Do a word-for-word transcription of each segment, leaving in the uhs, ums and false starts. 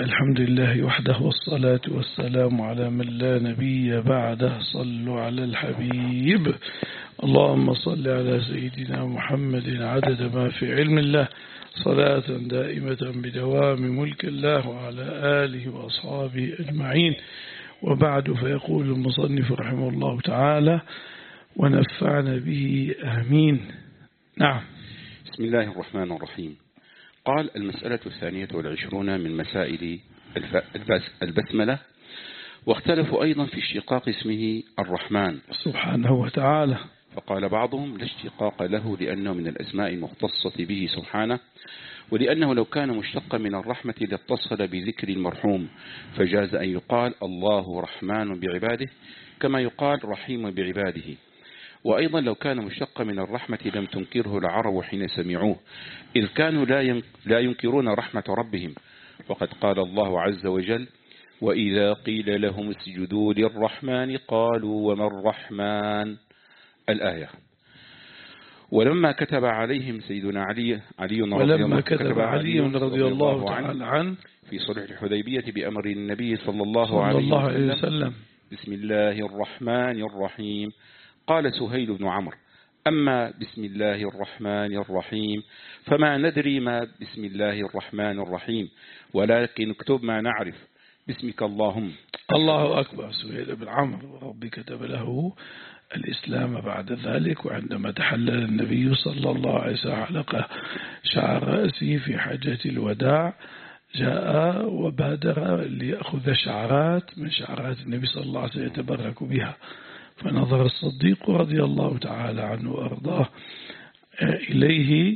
الحمد لله وحده والصلاة والسلام على من لا نبي بعده. صلوا على الحبيب. اللهم صل على سيدنا محمد عدد ما في علم الله، صلاة دائمة بدوام ملك الله، وعلى آله وأصحابه أجمعين. وبعد، فيقول المصنف رحمه الله تعالى: ونفعنا به آمين. نعم. بسم الله الرحمن الرحيم. قال: المسألة الثانية والعشرون من مسائل البسملة. واختلفوا أيضا في اشتقاق اسمه الرحمن سبحانه وتعالى. فقال بعضهم: لا اشتقاق له لأنه من الأسماء المختصة به سبحانه، ولأنه لو كان مشتقا من الرحمة لاتصل بذكر المرحوم، فجاز أن يقال الله رحمن بعباده كما يقال رحيم بعباده. وأيضا لو كان مشتقا من الرحمة لم تنكره العرب حين سمعوه، إذ كانوا لا ينكرون رحمة ربهم، وقد قال الله عز وجل: وإذا قيل لهم اسجدوا للرحمن قالوا وما الرحمن، الآية. ولما كتب عليهم سيدنا علي علي ولما كتب علي رضي الله تعالى عنه في صلح الحديبية بأمر النبي صلى الله صلى عليه الله عليه وسلم وسلم بسم الله الرحمن الرحيم، قال سهيل بن عمرو: أما بسم الله الرحمن الرحيم فما ندري ما بسم الله الرحمن الرحيم، ولكن اكتب ما نعرف باسمك اللهم. الله أكبر. سهيل بن عمرو ربي كتب له الإسلام بعد ذلك، وعندما تحلل النبي صلى الله عليه وسلم علق شعر رأسه في حجة الوداع، جاء وبادر ليأخذ شعرات من شعرات النبي صلى الله عليه وسلم يتبرك بها، فنظر الصديق رضي الله تعالى عنه وأرضاه إليه،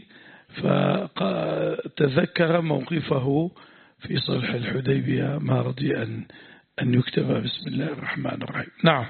فتذكر موقفه في صلح الحديبية ما رضي أن أن يكتب بسم الله الرحمن الرحيم. نعم.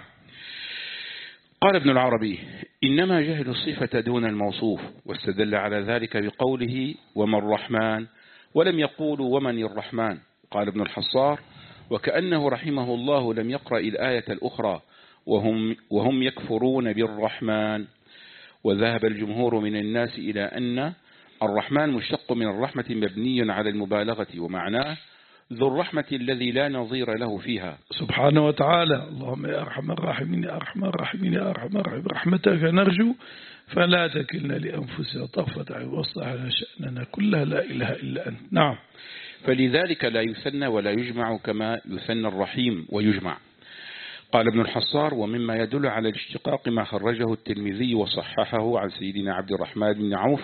قال ابن العربي: إنما جهل الصفة دون الموصوف، واستدل على ذلك بقوله وما الرحمن، ولم يقولوا ومن الرحمن. قال ابن الحصار: وكأنه رحمه الله لم يقرأ الآية الأخرى وهم, وهم يكفرون بالرحمن. وذهب الجمهور من الناس إلى أن الرحمن مشتق من الرحمة مبني على المبالغة، ومعناه ذو الرحمة الذي لا نظير له فيها سبحانه وتعالى. اللهم يا أرحم الراحمين يا أرحم الراحمين يا أرحم الراحمين، رحمتك نرجو فلا تكلنا لأنفسنا طرفة عين، واصلح لنا شأننا كلها، لا إله إلا أنت. نعم. فلذلك لا يثنى ولا يجمع كما يثنى الرحيم ويجمع. قال ابن الحصار: ومما يدل على الاشتقاق ما خرجه الترمذي وصححه عن سيدنا عبد الرحمن بن عوف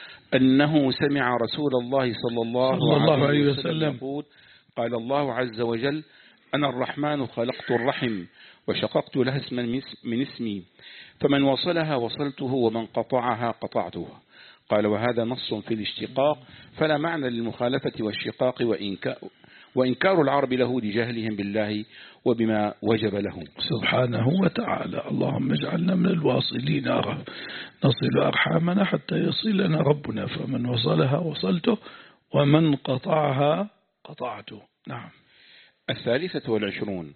أنه سمع رسول الله صلى الله, صلى الله عليه وسلم يقول: قال الله عز وجل: أنا الرحمن خلقت الرحم وشققت لها اسما من اسمي، فمن وصلها وصلته ومن قطعها قطعته. قال: وهذا نص في الاشتقاق، فلا معنى للمخالفة والشقاق وإنكار العرب له لجهلهم بالله وبما وجب لهم سبحانه وتعالى. اللهم اجعلنا من الواصلين، نصل أرحامنا حتى يصلنا ربنا، فمن وصلها وصلته ومن قطعها قطعته. نعم. الثالثة والعشرون.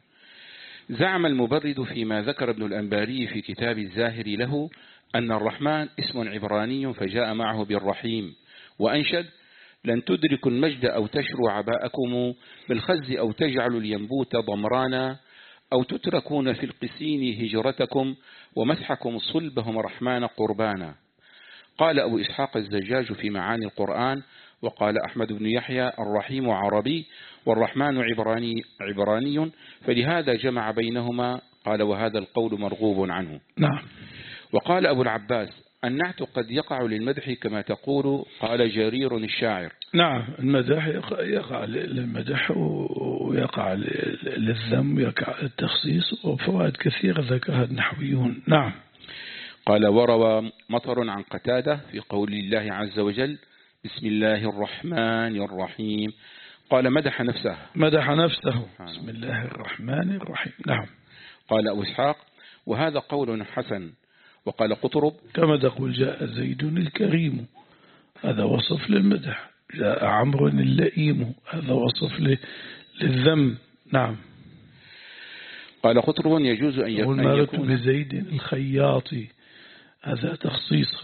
زعم المبرد فيما ذكر ابن الأنباري في كتاب الزاهر له أن الرحمن اسم عبراني فجاء معه بالرحيم، وأنشد: لن تدركوا المجد أو تشروا عباءكم بالخز، أو تجعلوا الينبوت ضمرانا، أو تتركون في القسين هجرتكم، ومسحكم صلبهم رحمن قربانا. قال أبو إسحاق الزجاج في معاني القرآن: وقال أحمد بن يحيى: الرحيم عربي والرحمن عبراني, عبراني فلهذا جمع بينهما. قال: وهذا القول مرغوب عنه. نعم. وقال أبو العباس: النعت قد يقع للمدح كما تقول. قال جرير الشاعر: نعم، المدح يقع للمدح ويقع للذم ويقع للتخصيص، وفوائد كثيرة ذكرها النحويون. نعم. قال: وروى مطر عن قتادة في قول الله عز وجل: بسم الله الرحمن الرحيم. قال: مدح نفسه مدح نفسه بسم الله الرحمن الرحيم. نعم. قال أبو إسحاق: وهذا قول حسن. وقال قطرب: كما تقول جاء زيد الكريم، هذا وصف للمدح. جاء عمرو اللئيم، هذا وصف للذم. نعم. قال قطرب: يجوز أن يكون بزيد الخياطي، هذا تخصيص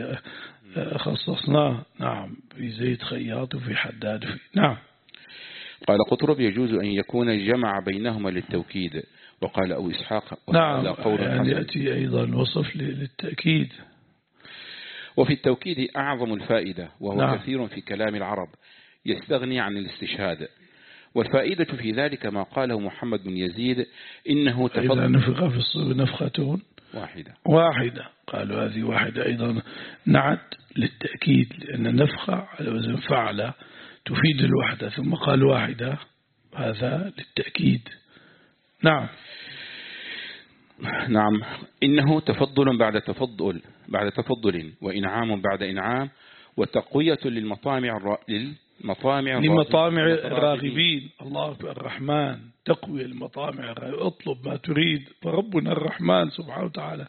خصصناه. نعم. في زيد خياط وفي حداد في. نعم. قال قطرب يجوز أن يكون جمع بينهما للتوكيد، وقال أبو إسحاق نعم قول يعني يأتي أيضا وصف للتأكيد. وفي التوكيد أعظم الفائدة، وهو نعم. كثير في كلام العرب يستغني عن الاستشهاد. والفائدة في ذلك ما قاله محمد بن يزيد إنه تفضل إذا نفخ في الصور نفخة واحدة واحدة، قالوا هذه واحدة أيضا نعت للتأكيد، لأن نفخة على وزن فعل تفيد الوحدة، ثم قال واحدة هذا للتأكيد. نعم نعم إنه تفضل بعد تفضل بعد تفضل، وإنعام بعد إنعام، وتقوية للمطامع الر... للمطامع لمطامع الراغبين. الله الرحمن تقوي المطامع، اطلب ما تريد، فربنا الرحمن سبحانه وتعالى،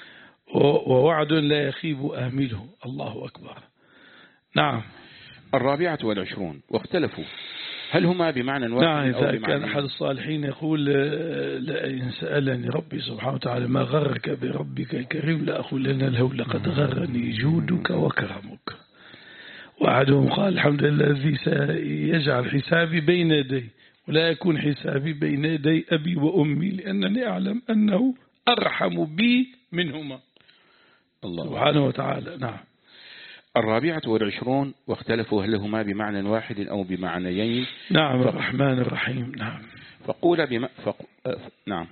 ووعد لا يخيب آمله. الله أكبر. نعم. الرابعة والعشرون واختلفوا هل هما بمعنى واحد نعم أو بمعنى. كان أحد الصالحين يقول لئن سألني ربي سبحانه وتعالى ما غرك بربك الكريم لأقولن له لقد غرني جودك وكرمك. وأحدهم قال الحمد لله الذي سيجعل حسابي بين يدي ولا يكون حسابي بين يدي أبي وأمي، لأنني أعلم أنه أرحم بي منهما الله سبحانه وتعالى. نعم. الرابعة والعشرون واختلفوا هل هما بمعنى واحد أو بمعنيين. نعم ف... الرحمن الرحيم. نعم. فقول بم... فق... نعم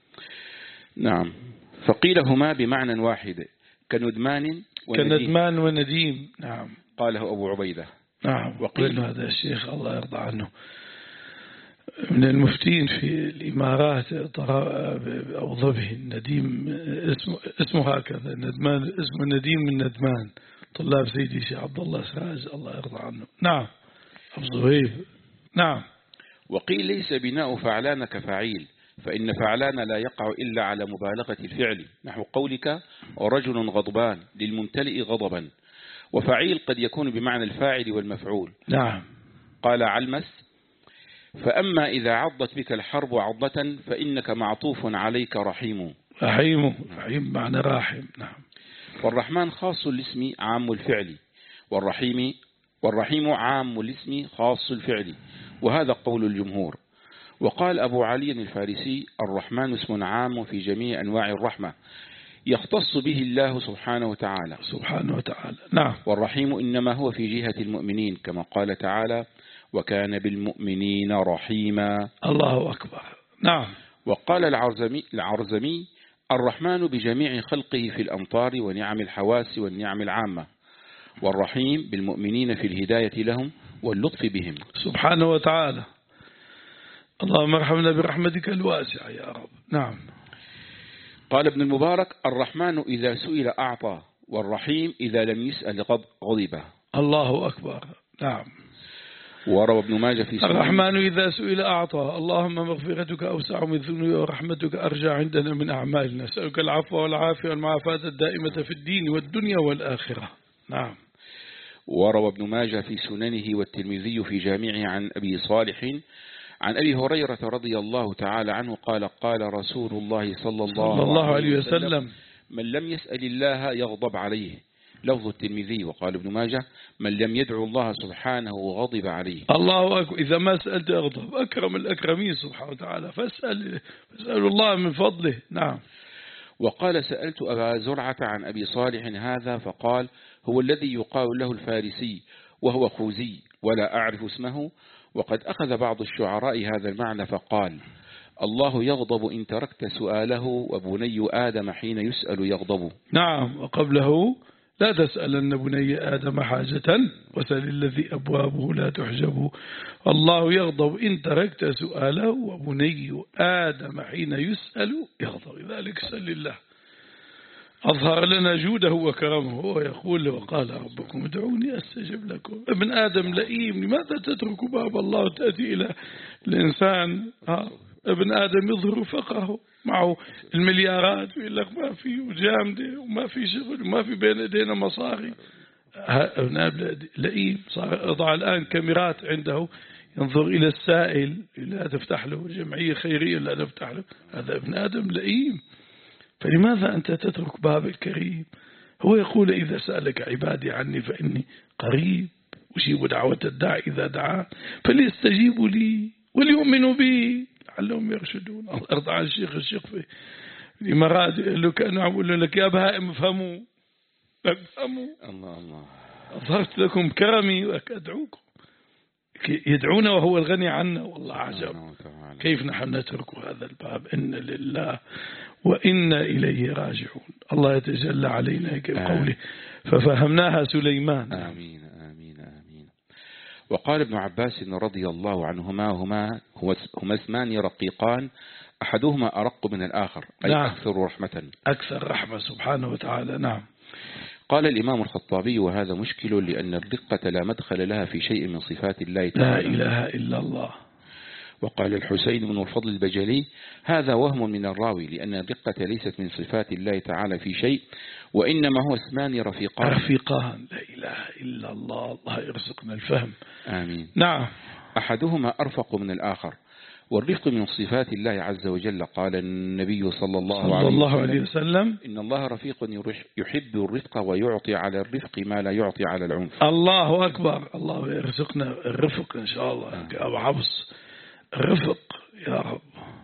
نعم فقيل هما بمعنى واحد كندمان ونديم. كندمان ونديم. نعم. قاله أبو عبيدة. نعم. وقيل هذا الشيخ الله يرضى عنه من المفتين في الإمارات أو ضبه النديم اسمه اسمه هكذا ندمان، اسمه نديم من ندمان، طلاب سيدي شيخ عبد الله سراج الله يرضى عنه. نعم. أبو زهيب. نعم. وقيل ليس بناء فعلان كفعيل، فإن فعلان لا يقع إلا على مبالغة الفعل، نحو قولك ورجل غضبان للممتلئ غضبا. وفعيل قد يكون بمعنى الفاعل والمفعول. نعم. قال علمس فأما إذا عضت بك الحرب عضة فإنك معطوف عليك رحيم. رحيم رحيم معنى راحم. نعم. والرحمن خاص الاسم عام الفعل، والرحيم والرحيم عام الاسم خاص الفعل، وهذا قول الجمهور. وقال أبو علي الفارسي الرحمن اسم عام في جميع أنواع الرحمة يختص به الله سبحانه وتعالى سبحانه وتعالى. نعم. والرحيم إنما هو في جهة المؤمنين كما قال تعالى وكان بالمؤمنين رحيما. الله أكبر. نعم. وقال العرزمي, العرزمي الرحمن بجميع خلقه في الأمطار ونعم الحواس والنعم العامة، والرحيم بالمؤمنين في الهداية لهم واللطف بهم سبحانه وتعالى. اللهم ارحمنا برحمتك الواسعة يا رب. نعم. قال ابن المبارك الرحمن إذا سئل أعطى، والرحيم إذا لم يسأل غضب. الله أكبر. نعم. وروى ابن ماجه في سنة الرحمن إذا سئل أعطى. اللهم مغفرتك أوسع من ذنوبي ورحمتك أرجى عندنا من أعمالنا، نسألك العفو والعافية والمعافاة الدائمة في الدين والدنيا والآخرة. نعم. وروى ابن ماجه في سننه والترمذي في جامعه عن أبي صالح عن أبي هريرة رضي الله تعالى عنه قال قال رسول الله صلى الله, صلى الله عليه وسلم من لم يسأل الله يغضب عليه، لفظ الترمذي. وقال ابن ماجه من لم يدعو الله سبحانه غضب عليه. الله أكبر. إذا ما سألت أغضب. أكرم الأكرمين سبحانه وتعالى، فاسأل فاسأل الله من فضله. نعم. وقال سألت أبا زرعة عن أبي صالح هذا فقال هو الذي يقال له الفارسي وهو خوزي ولا أعرف اسمه. وقد أخذ بعض الشعراء هذا المعنى فقال الله يغضب إن تركت سؤاله، وبني آدم حين يسأل يغضب. نعم. وقبله لا تسألن بني آدم حاجة وسل الذي أبوابه لا تحجب. الله يغضب إن تركت سؤاله، وبني آدم حين يسأل يغضب. ذلك سل الله أظهر لنا جوده وكرمه، ويقول وقال ربكم ادعوني أستجب لكم. ابن آدم لئيم، لماذا تترك باب الله وتأتي إلى الإنسان؟ ها ابن آدم يظهر فقره معه المليارات ويقول لك ما في وجامدة وما في شغل وما في بين يدينا مصاري. ابن آدم لئيم، صار يضع الآن كاميرات عنده ينظر إلى السائل لا تفتح له، جمعية خيرية لا تفتح له. هذا ابن آدم لئيم. فلماذا أنت تترك باب الكريم؟ هو يقول إذا سألك عبادي عني فإني قريب أجيب دعوة الداعي إذا دعا فليستجيبوا لي وليؤمنوا بي لعلهم يرشدون. الله يرضى على الشيخ الشيخ في الإمارات قال له كانوا يقولون لك يا بهائم افهموا افهموا الله الله أظهرت لكم كرمي وأدعوكم يدعونا وهو الغني عنا. والله عجب كيف نحن نترك هذا الباب. إن لله وإنا إليه راجعون. الله يتجلى علينا كقوله ففهمناها سليمان. آمين آمين آمين. وقال ابن عباس رضي الله عنهما هما هما اسمان رقيقان أحدهما أرق من الآخر أي نعم. أكثر رحمة أكثر رحمة سبحانه وتعالى. نعم. قال الإمام الخطابي وهذا مشكل لأن الرقة لا مدخل لها في شيء من صفات الله تعالى. لا إله إلا الله. وقال الحسين بن الفضل البجلي هذا وهم من الراوي لأن الرقة ليست من صفات الله تعالى في شيء وإنما هو اسمان رفيقان رفيقان. لا إله إلا الله. الله يرزقنا الفهم. آمين. نعم. أحدهما أرفق من الآخر والرفق من صفات الله عز وجل. قال النبي صلى الله, صلى عليه, الله وسلم عليه وسلم إن الله رفيق يحب الرفق ويعطي على الرفق ما لا يعطي على العنف. الله أكبر. الله يرزقنا الرفق إن شاء الله. أبو حفص الرفق يا رب.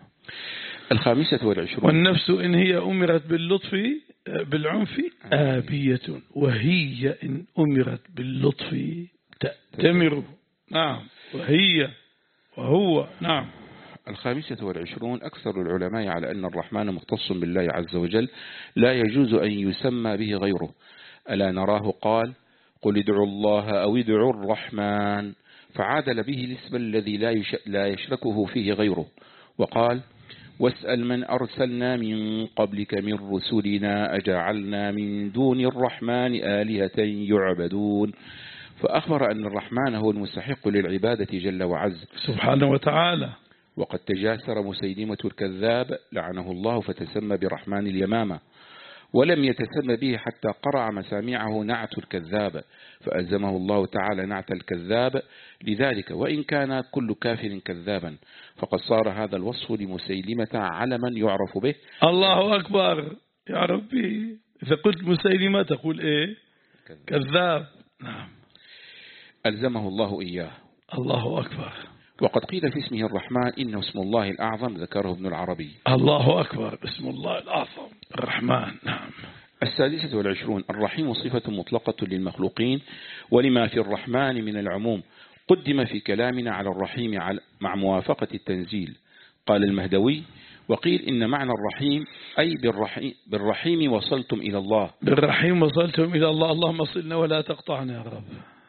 الخامسة والعشرون والنفس إن هي أمرت باللطف بالعنف آبية وهي إن أمرت باللطف تأتمر. نعم. وهي وهو. نعم. الخامسة والعشرون أكثر العلماء على أن الرحمن مختص بالله عز وجل لا يجوز أن يسمى به غيره. ألا نراه قال قل ادعوا الله أو ادعوا الرحمن فعادل به الاسم الذي لا يشركه فيه غيره. وقال واسأل من أرسلنا من قبلك من رسلنا أجعلنا من دون الرحمن آلهة يعبدون. فأخبر أن الرحمن هو المستحق للعبادة جل وعز سبحانه وتعالى. وقد تجاسر مسيلمة الكذاب لعنه الله فتسمى برحمن اليمامة ولم يتسمى به حتى قرع مسامعه نعت الكذاب فألزمه الله تعالى نعت الكذاب لذلك وإن كان كل كافر كذابا فقد صار هذا الوصف لمسيلمة علما يعرف به. الله أكبر يا ربي. إذا قلت مسيلمة تقول إيه؟ كذاب. نعم. ألزمه الله إياه. الله أكبر. وقد قيل في اسمه الرحمن إنه اسم الله الأعظم ذكره ابن العربي. الله أكبر. اسم الله الأعظم الرحمن. نعم. السادسة والعشرون الرحيم صفة مطلقة للمخلوقين ولما في الرحمن من العموم قدم في كلامنا على الرحيم مع موافقة التنزيل. قال المهدوي وقيل إن معنى الرحيم أي بالرحيم, بالرحيم وصلتم إلى الله. بالرحيم وصلتم إلى الله. اللهم صلنا ولا تقطعنا يا رب.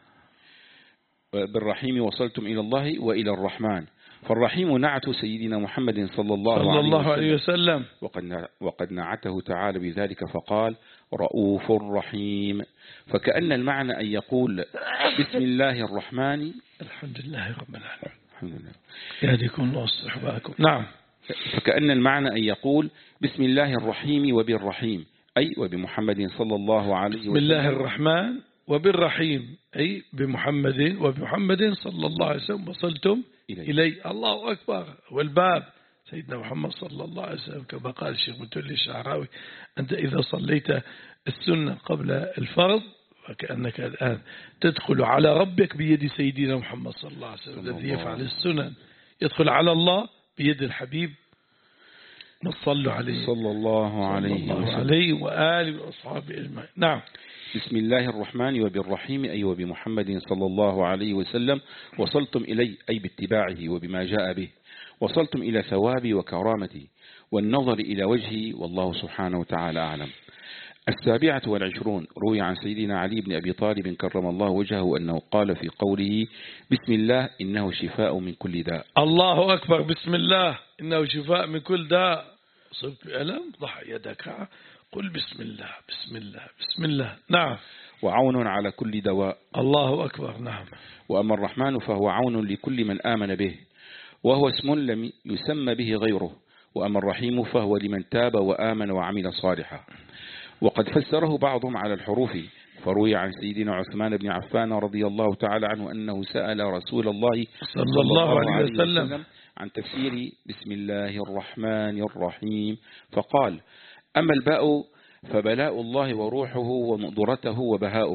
بالرحيم وصلتم إلى الله وإلى الرحمن. فالرحيم نعت سيدنا محمد صلى الله, صلى عليه, الله عليه وسلم, وسلم وقد, وقد نعته تعالى بذلك فقال رؤوف رحيم. فكأن المعنى أن يقول بسم الله الرحمن. الحمد لله رب العالمين. الحمد لله. يهديكم الله ويصلح بالكم. نعم. فكأن المعنى أن يقول بسم الله الرحيم وبالرحيم أي وبمحمد صلى الله عليه وسلم. بسم الله الرحمن وبالرحيم أي بمحمد وبمحمد صلى الله عليه وسلم وصلتم إلي. إلي. الله أكبر. والباب سيدنا محمد صلى الله عليه وسلم كما قال الشيخ متولي الشعراوي أنت إذا صليت السنة قبل الفرض فكأنك الآن تدخل على ربك بيد سيدنا محمد صلى الله عليه وسلم الذي يفعل السنن يدخل على الله بيد الحبيب نصلوا عليه صلى الله عليه وسلم عليه وآله وأصحابه أجمعين. نعم. بسم الله الرحمن وبالرحيم أي وبمحمد صلى الله عليه وسلم وصلتم إلي أي باتباعه وبما جاء به وصلتم إلى ثوابي وكرامتي والنظر إلى وجهي والله سبحانه وتعالى أعلم. السابعة والعشرون روي عن سيدنا علي بن أبي طالب كرم الله وجهه أنه قال في قوله بسم الله إنه شفاء من كل داء. الله أكبر. بسم الله إنه شفاء من كل داء. صبت بألم ضع يدك قل بسم الله بسم الله بسم الله. نعم. وعون على كل دواء. الله أكبر. نعم. وأما الرحمن فهو عون لكل من آمن به وهو اسم لم يسمى به غيره. وأما الرحيم فهو لمن تاب وآمن وعمل صالحا. وقد فسره بعضهم على الحروف فروي عن سيدنا عثمان بن عفان رضي الله تعالى عنه أنه سأل رسول الله صلى الله عليه وسلم عن تفسير بسم الله الرحمن الرحيم فقال أما الباء فبلاء الله وروحه ومقدرته وبهاؤه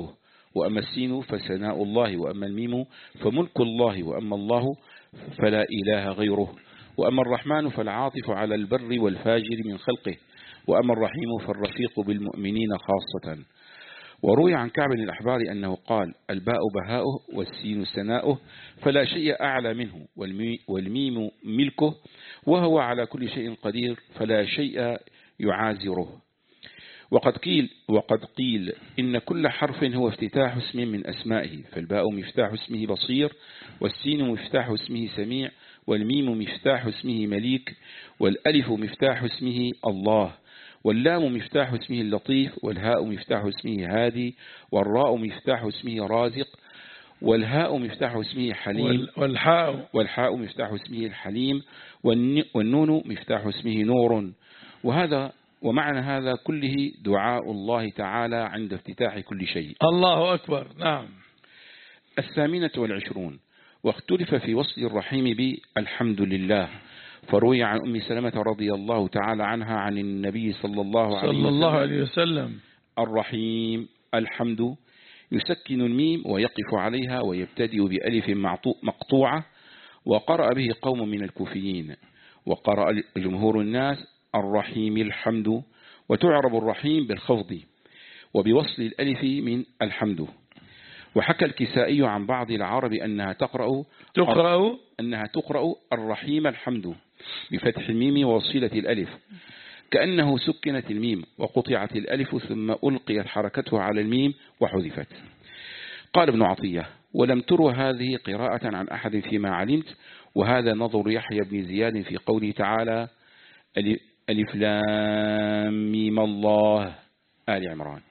وأما السين فثناء الله، وأما الميم فملك الله، وأما الله فلا إله غيره، وأما الرحمن فالعاطف على البر والفاجر من خلقه، وأما الرحيم فالرفيق بالمؤمنين خاصة. وروي عن كعب الأحبار أنه قال: الباء بهاؤه والسين ثناؤه، فلا شيء أعلى منه، والميم ملكه، وهو على كل شيء قدير، فلا شيء يعازره. وقد قيل وقد قيل إن كل حرف هو افتتاح اسم من أسمائه، فالباء مفتاح اسمه بصير، والسين مفتاح اسمه سميع، والميم مفتاح اسمه مليك، والألف مفتاح اسمه الله، واللام مفتاح اسمه اللطيف، والهاء مفتاح اسمه هادي، والراء مفتاح اسمه رازق، والهاء مفتاح اسمه حليم، والحاء والحاء مفتاح اسمه الحليم، والنون مفتاح اسمه نور. وهذا ومعنى هذا كله دعاء الله تعالى عند افتتاح كل شيء. الله أكبر. نعم. الثامنة والعشرون: واختلف في وصل الرحيم بالحمد لله، فروي عن أم سلمة رضي الله تعالى عنها عن النبي صلى الله عليه, صلى الله عليه وسلم: الرحيم الحمد يسكن الميم ويقف عليها ويبتدئ بألف مقطوعة، وقرأ به قوم من الكوفيين، وقرأ جمهور الناس الرحيم الحمد، وتعرب الرحيم بالخفض وبوصل الألف من الحمد. وحكى الكسائي عن بعض العرب أنها تقرأ تقرأ أنها تقرأ الرحيم الحمد بفتح الميم ووصلة الألف، كأنه سكنت الميم وقطعت الألف ثم ألقيت حركته على الميم وحذفت. قال ابن عطية: ولم تروى هذه قراءة عن أحد فيما علمت، وهذا نظر يحيى بن زياد في قوله تعالى: ألف لام ميم الله، آل عمران.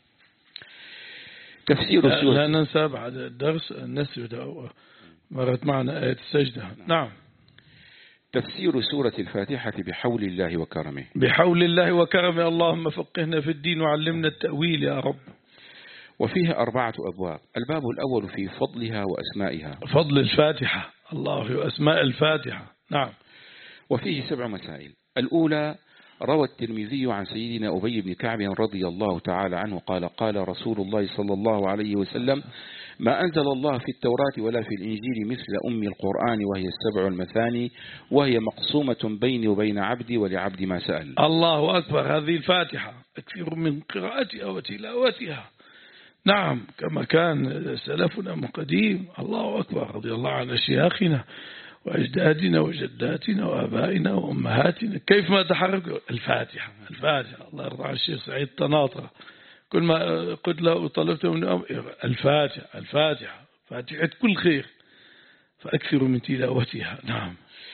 تفسير لا, سورة لا ننسى بعد الدرس النسجد، مرت معنا آية السجدة. نعم. تفسير سورة الفاتحة بحول الله وكرمه. بحول الله وكرمه، اللهم فقهنا في الدين وعلمنا التأويل يا رب. وفيها أربعة أبواب. الباب الأول في فضلها وأسمائها، فضل الفاتحة، الله في أسماء الفاتحة. نعم. وفيه سبع مسائل. الأولى: روى الترمذي عن سيدنا أبي بن كعب رضي الله تعالى عنه قال: قال رسول الله صلى الله عليه وسلم: ما أنزل الله في التوراة ولا في الإنجيل مثل أم القرآن، وهي السبع المثاني، وهي مقسومة بيني وبين عبدي ولعبدي ما سأل. الله أكبر. هذه الفاتحة أكثر من قراءتها وتلاوتها. نعم، كما كان سلفنا من قديم. الله أكبر، رضي الله عن أشياخنا وأجدادنا وجداتنا وآبائنا وأمهاتنا، كيف ما تحركوا. الفاتحة الفاتحة. الله يرضى عن الشيخ سعيد طناطرة، كل ما قلت له طلبت منه الفاتحة الفاتحة، فاتحة كل خير، فأكثر من تلاوتها. نعم.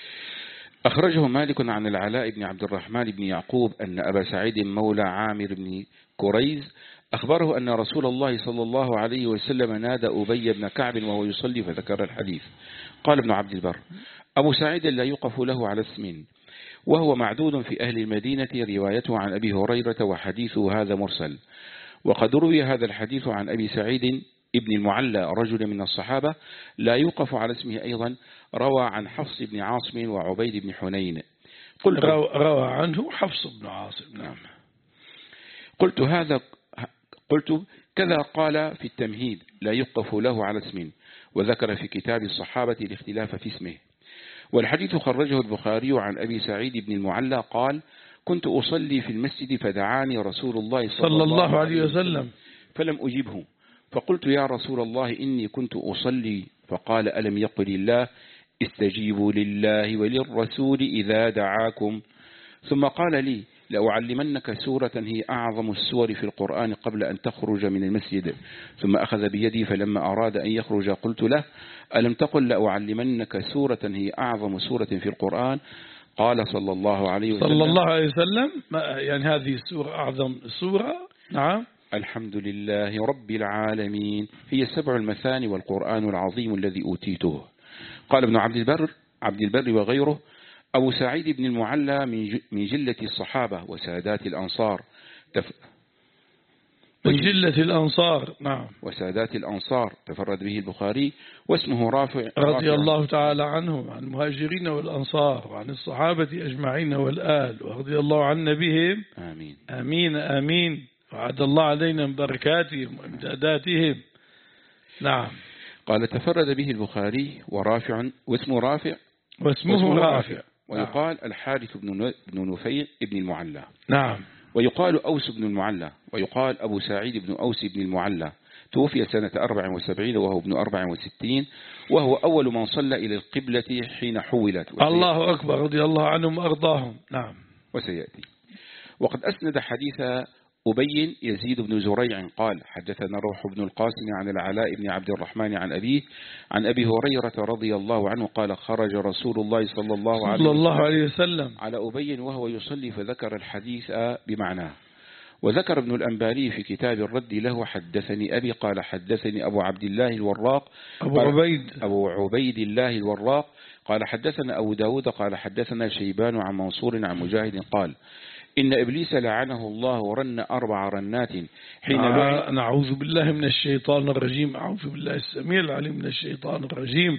أخرجه مالك عن العلاء بن عبد الرحمن بن يعقوب أن أبا سعيد مولى عامر بن كريز أخبره أن رسول الله صلى الله عليه وسلم نادى أبي بن كعب وهو يصلي فذكر الحديث. قال ابن عبد البر: أبو سعيد لا يقف له على اسم، وهو معدود في أهل المدينة، روايته عن أبي هريرة وحديثه هذا مرسل. وقد روي هذا الحديث عن أبي سعيد ابن المعلى رجل من الصحابة لا يوقف على اسمه أيضا، روى عن حفص بن عاصم وعبيد بن حنين. قلت روى عنه حفص بن عاصم. نعم. قلت هذا قلت كذا قال في التمهيد: لا يوقف له على اسم، وذكر في كتاب الصحابة الاختلاف في اسمه. والحديث خرجه البخاري عن أبي سعيد بن المعلى قال: كنت أصلي في المسجد فدعاني رسول الله صلى, صلى الله عليه وسلم فلم أجبه، فقلت: يا رسول الله إني كنت أصلي. فقال: ألم يقل الله استجيبوا لله وللرسول إذا دعاكم. ثم قال لي: لأعلمنك سورة هي أعظم السور في القرآن قبل أن تخرج من المسجد. ثم أخذ بيدي فلما أراد أن يخرج قلت له: ألم تقل لأعلمنك سورة هي أعظم سورة في القرآن؟ قال صلى الله عليه وسلم صلى الله عليه وسلم يعني هذه السورة أعظم سورة. نعم. الحمد لله رب العالمين، هي سبع المثاني والقرآن العظيم الذي أوتيته. قال ابن عبد البر عبد البر وغيره: أبو سعيد بن المعلى من جلة الصحابة وسادات الأنصار تف... من جلة الأنصار. نعم. وسادات الأنصار تفرد به البخاري، واسمه رافع رضي رافع الله تعالى عنهم، عن المهاجرين والأنصار وعن الصحابة أجمعين والآل، ورضي الله عنا بهم. آمين آمين آمين. وعد الله علينا من بركاتهم وامداداتهم. نعم. قال تفرد به البخاري ورافع واسمه رافع واسمه, واسمه رافع. ويقال نعم. الحارث بن نفيع ابن المعلى. نعم. ويقال أوس بن المعلى. ويقال أبو سعيد بن أوس بن المعلى، توفي سنة أربع وسبعين وهو ابن أربع وستين، وهو أول من صلى إلى القبلة حين حولت. الله أكبر، رضي الله عنهم وأرضاهم. نعم. وسيأتي. وقد أسند حديث أبي يزيد بن زريع قال حدثنا روح بن القاسم عن العلاء بن عبد الرحمن عن أبيه عن أبي هريرة رضي الله عنه قال خرج رسول الله صلى الله عليه, صلى الله عليه وسلم على أبي وهو يصلي فذكر الحديث بمعناه. وذكر ابن الأنباري في كتاب الرد له حدثني أبي قال حدثني أبو عبد الله الوراق أبو عبيد أبو عبيد الله الوراق قال حدثنا أبو داود قال حدثنا شيبان عن منصور عن مجاهد قال إن إبليس لعنه الله ورن أربع رنات حين لعن. نعوذ بالله من الشيطان الرجيم. أعوذ بالله السميع العليم من الشيطان الرجيم.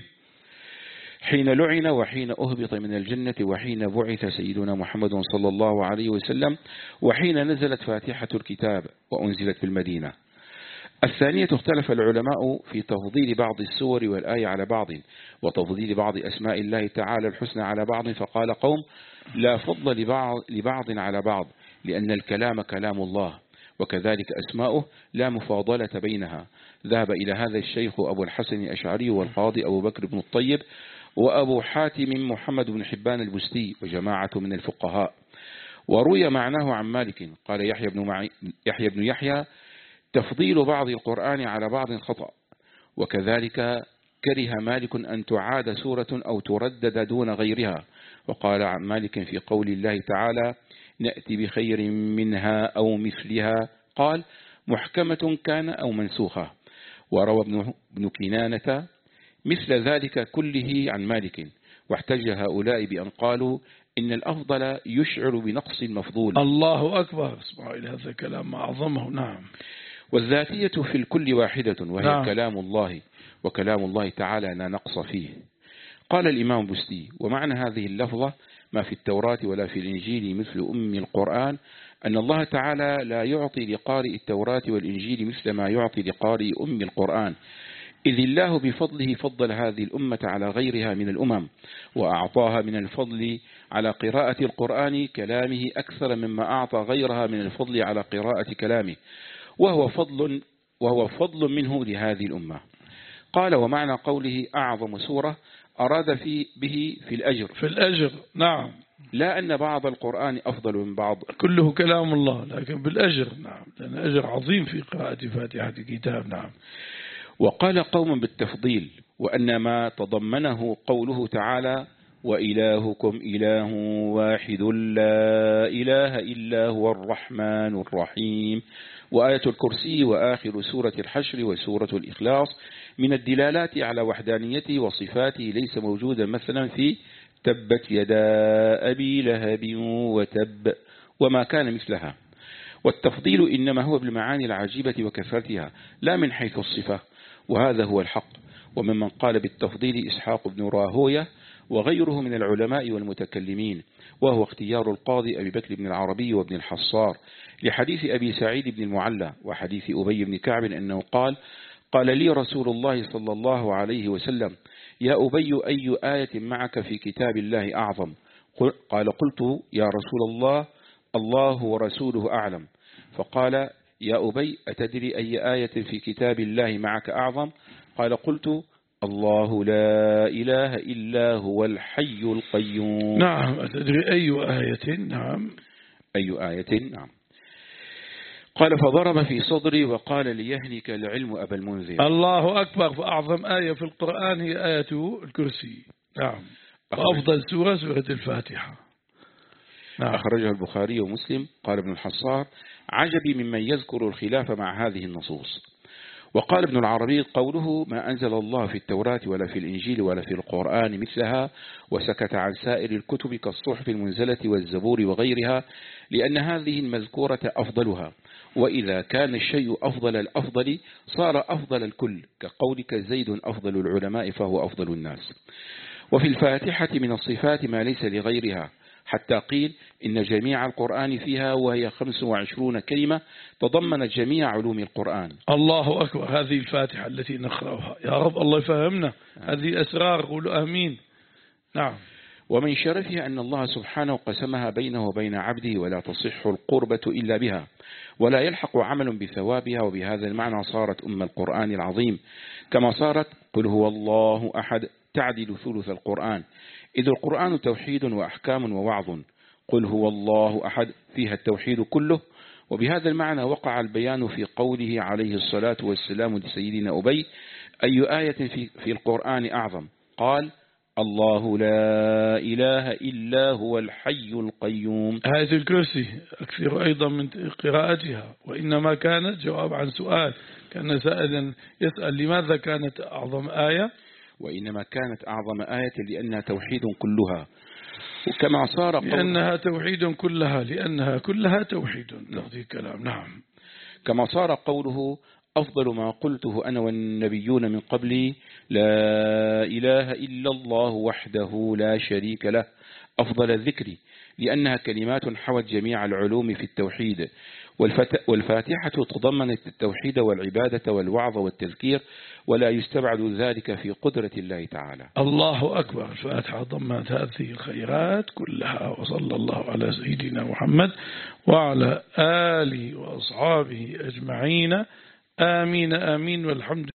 حين لعن وحين أهبط من الجنة وحين بعث سيدنا محمد صلى الله عليه وسلم وحين نزلت فاتحة الكتاب وأنزلت في المدينة. الثانية اختلف العلماء في تفضيل بعض السور والآية على بعض وتفضيل بعض أسماء الله تعالى الحسنى على بعض، فقال قوم لا فضل لبعض, لبعض على بعض لأن الكلام كلام الله وكذلك أسماؤه لا مفاضلة بينها. ذهب إلى هذا الشيخ أبو الحسن الأشعري والقاضي أبو بكر بن الطيب وأبو حاتم محمد بن حبان البستي وجماعة من الفقهاء. وروي معناه عن مالك قال يحيى بن, معي يحيى بن يحيى تفضيل بعض القرآن على بعض خطأ، وكذلك كره مالك أن تعاد سورة أو تردد دون غيرها. وقال عن مالك في قول الله تعالى نأتي بخير منها أو مثلها قال محكمة كان أو منسوخة. وروى ابن كنانة مثل ذلك كله عن مالك، واحتج هؤلاء بأن قالوا إن الأفضل يشعر بنقص المفضول. الله أكبر، اسمعوا هذا كلام أعظمه. نعم. والذاتية في الكل واحدة وهي نعم. كلام الله، وكلام الله تعالى لا نقص فيه. قال الإمام بستي ومعنى هذه اللفظة ما في التوراة ولا في الإنجيل مثل أم القرآن أن الله تعالى لا يعطي لقارئ التوراة والإنجيل مثل ما يعطي لقارئ أم القرآن، إذ الله بفضله فضل هذه الأمة على غيرها من الأمم وأعطاها من الفضل على قراءة القرآن كلامه أكثر مما أعطى غيرها من الفضل على قراءة كلامه، وهو فضل, وهو فضل منه لهذه الأمة. قال ومعنى قوله أعظم سورة أراد في به في الأجر في الأجر. نعم. لا أن بعض القرآن أفضل من بعض، كله كلام الله لكن بالأجر. نعم، لأن أجر عظيم في قراءة فاتحة الكتاب. نعم. وقال قوم بالتفضيل وأن ما تضمنه قوله تعالى وإلهكم إله واحد لا إله إلا هو الرحمن الرحيم وآية الكرسي وآخر سورة الحشر وسورة الإخلاص من الدلالات على وحدانيته وصفاته ليس موجودا مثلا في تبت يدا أبي لهب وتب وما كان مثلها. والتفضيل إنما هو بالمعاني العجيبة وكثرتها لا من حيث الصفة، وهذا هو الحق. وممن قال بالتفضيل إسحاق بن راهوية وغيره من العلماء والمتكلمين، وهو اختيار القاضي أبي بكر بن العربي وابن الحصار لحديث أبي سعيد بن المعلى وحديث أبي بن كعب أنه قال قال لي رسول الله صلى الله عليه وسلم يا أبي أي آية معك في كتاب الله أعظم؟ قال قلت يا رسول الله الله ورسوله أعلم. فقال يا أبي أتدري أي آية في كتاب الله معك أعظم؟ قال قلت الله لا إله إلا هو الحي القيوم. نعم. أتدري أي آية؟ نعم. أي آية؟ نعم. قال فضرب في صدري وقال ليهنك العلم أبا المنذر. الله أكبر. فأعظم آية في القرآن هي آية الكرسي. نعم. وأفضل سورة سورة الفاتحة. نعم. أخرجها البخاري ومسلم. قال ابن الحصار عجبي ممن يذكر الخلاف مع هذه النصوص. وقال ابن العربي قوله ما أنزل الله في التوراة ولا في الإنجيل ولا في القرآن مثلها، وسكت عن سائر الكتب كالصحف المنزلة والزبور وغيرها لأن هذه المذكورة أفضلها، وإذا كان الشيء أفضل الأفضل صار أفضل الكل، كقولك زيد أفضل العلماء فهو أفضل الناس. وفي الفاتحة من الصفات ما ليس لغيرها، حتى قيل إن جميع القرآن فيها وهي خمس وعشرون كلمة تضمنت جميع علوم القرآن. الله أكبر. هذه الفاتحة التي نقرأها يا رب الله يفهمنا هذه أسرار. قولوا آمين. نعم. ومن شرفها أن الله سبحانه قسمها بينه وبين عبده ولا تصح القربة إلا بها ولا يلحق عمل بثوابها، وبهذا المعنى صارت أم القرآن العظيم، كما صارت قل هو الله أحد تعدل ثلث القرآن، إذ القرآن توحيد وأحكام ووعظ. قل هو الله أحد فيها التوحيد كله، وبهذا المعنى وقع البيان في قوله عليه الصلاة والسلام لسيدنا أبي أي آية في, في القرآن أعظم؟ قال الله لا إله إلا هو الحي القيوم. آية الكرسي أكثر أيضا من قراءتها، وإنما كانت جواب عن سؤال، كان سائلا يسأل لماذا كانت أعظم آية، وإنما كانت أعظم آية لأنها توحيد كلها، وكما صار لأنها توحيد كلها لأنها كلها توحيد. نعطي كلام. نعم. كما صار قوله أفضل ما قلته أنا والنبيون من قبلي لا إله إلا الله وحده لا شريك له أفضل الذكر، لأنها كلمات حوت جميع العلوم في التوحيد، والفاتحة تضمنت التوحيد والعبادة والوعظ والتذكير، ولا يستبعد ذلك في قدرة الله تعالى. الله أكبر. الفاتحة ضمنت هذه الخيرات كلها. وصلى الله على سيدنا محمد وعلى آله وأصحابه أجمعين. آمين آمين والحمد